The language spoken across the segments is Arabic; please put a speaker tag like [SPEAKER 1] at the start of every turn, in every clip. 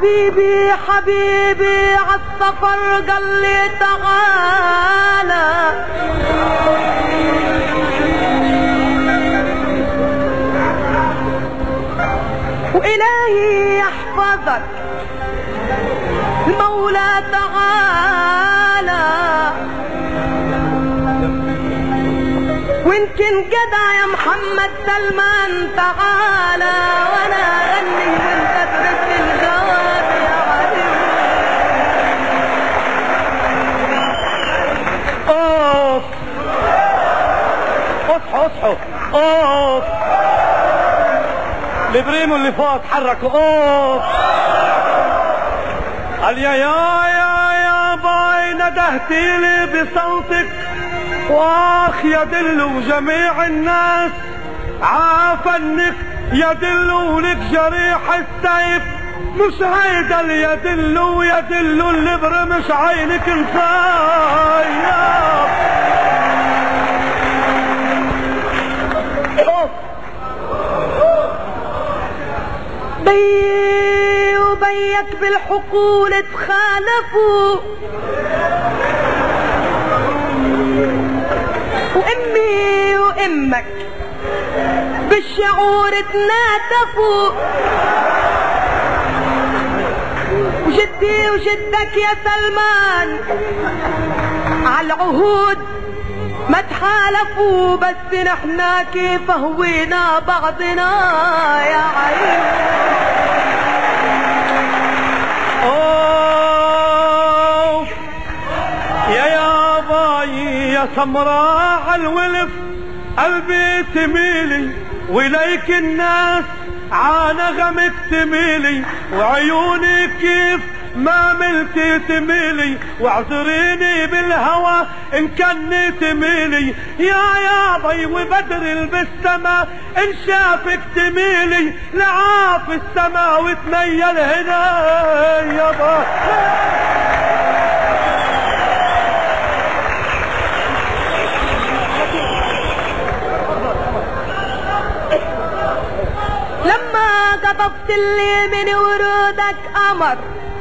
[SPEAKER 1] حبيبي حبيبي عالسفر قال لي تعالى وإلهي يحفظك المولى تعالى ويمكن جدع يا محمد سلمان تعالى وانا اغني وانت ترد الجواب يا حبيبي.
[SPEAKER 2] اوف اصحوا اصحوا اوف البريمو اللي فوق اتحركوا اوف قال يا باي ندهتي لي بصوتك واخ يدل جميع الناس عافنك يدل لك جريح السيف مش هيدا اللي يدل الابر مش عينك الفايف.
[SPEAKER 1] بي وبيك بالحقول تخالفوا وامي وامك بالشعور تناتفوا وجدي وجدك يا سلمان عالعهود ما تحالفوا بس نحنا كيف هوينا بعضنا يا عين.
[SPEAKER 2] اوه يا باي يا سمراء عالولف قلبي تميلي وليك الناس عانغمك تميلي وعيوني كيف ما ملتي تميلي واعذريني بالهوى ان كني تميلي يا ضي وبدر بالسما ان شافك تميلي لعاف السما وتميل هنا يا ضي.
[SPEAKER 1] لما قطفت اللي من ورودك قمر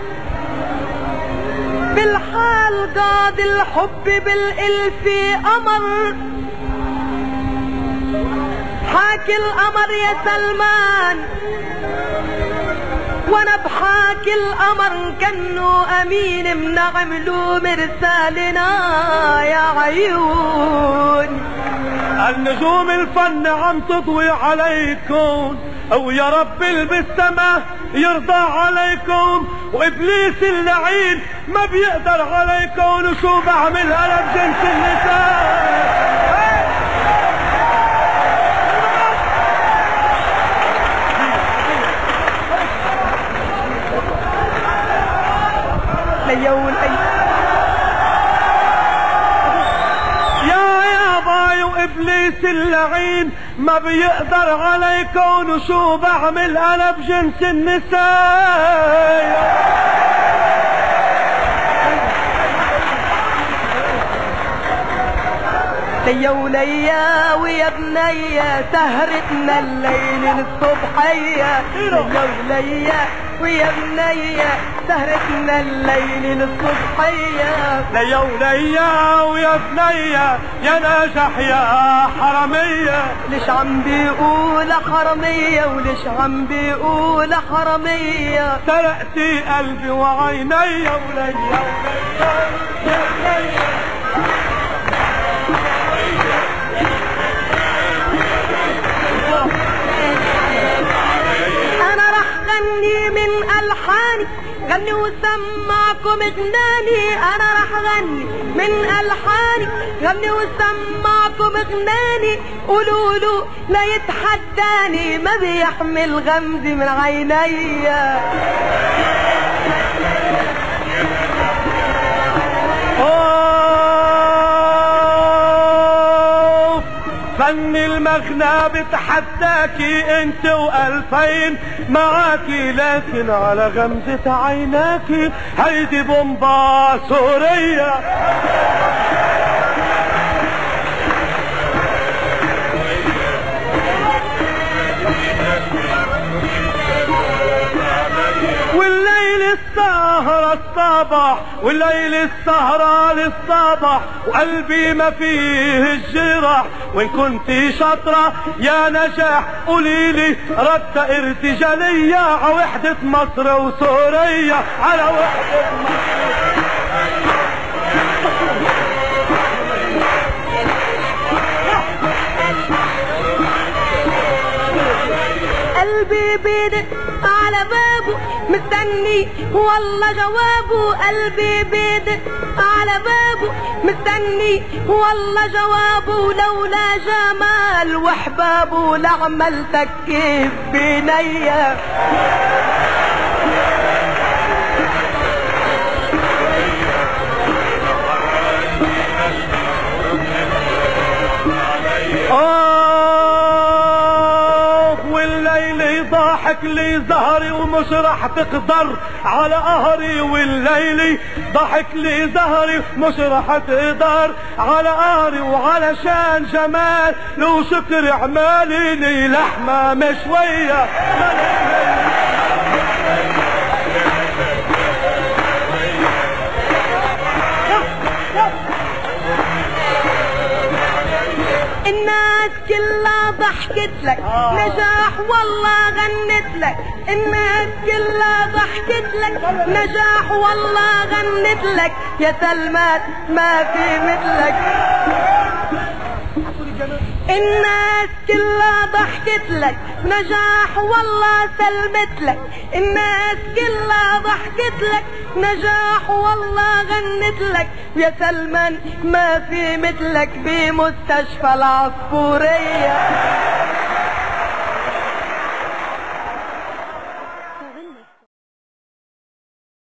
[SPEAKER 1] بالحال قاد الحب بالالف قمر حاكي القمر يا سلمان وانا بحاكي القمر كانه امين منعملو مرسالنا يا عيون.
[SPEAKER 2] النجوم الفن عم تضوي عليكم ويا رب بالسما يرضى عليكم وابليس اللعين ما بيقدر عليكم وشو بعمل انا بجنس النساء.
[SPEAKER 1] ليون
[SPEAKER 2] يا باي وابليس اللعين ما بيقدر عليكم وشو بعمل انا بجنس النساء.
[SPEAKER 1] ليا وليا ويا بنيا سهرتنا الليل للصبحية ليا وليا ويا بنيا سهرتنا الليل للصبحية
[SPEAKER 2] ليا وليا ويا بنيا يا ناجح يا حرمية.
[SPEAKER 1] ليش عم بيقول حرمية وليش عم بيقول حرمية
[SPEAKER 2] سرقتي قلبي وعيني وليا وليا يا بنيا
[SPEAKER 1] انا رح غني من الحاني غني وسمعكم غناني انا رح غني من الحاني غني وسمعكم غناني قولوا لا يتحداني ما بيحمل غمزي من عينيا.
[SPEAKER 2] فن المغنى بتحداكي انت والفين معاكي لكن على غمزة عيناكي هيدي بومبا سورية. والليل السهرة الصباح والليل السهرة للصباح وقلبي ما فيه الجراح وان كنت شاطرة يا نجاح قوليلي رد ارتجالية على وحدة مصر وسوريا على وحدة مصر.
[SPEAKER 1] قلبي بيدق على بابه مستني والله جوابه، قلبي بيدق على بابه مستني والله جوابه، لولا جمال وحبابه لعملتك كيف بنيا.
[SPEAKER 2] والليل ضاحك لي زهري ومش راح تقدر على قهري، والليل ضحك لي زهري مش راح تقدر على قهري، وعلشان جمال لو شكر اعمالي لي لحمة مشوية.
[SPEAKER 1] الناس كلها ضحكت لك نجاح والله غنت لك، الناس كلها ضحكت لك نجاح والله غنت لك، يا سلمان ما في مثلك. الناس كلها ضحكت لك نجاح والله سلمت لك، الناس كلها ضحكت لك نجاح والله غنت لك، يا سلمان ما في مثلك بمستشفى العصفورية.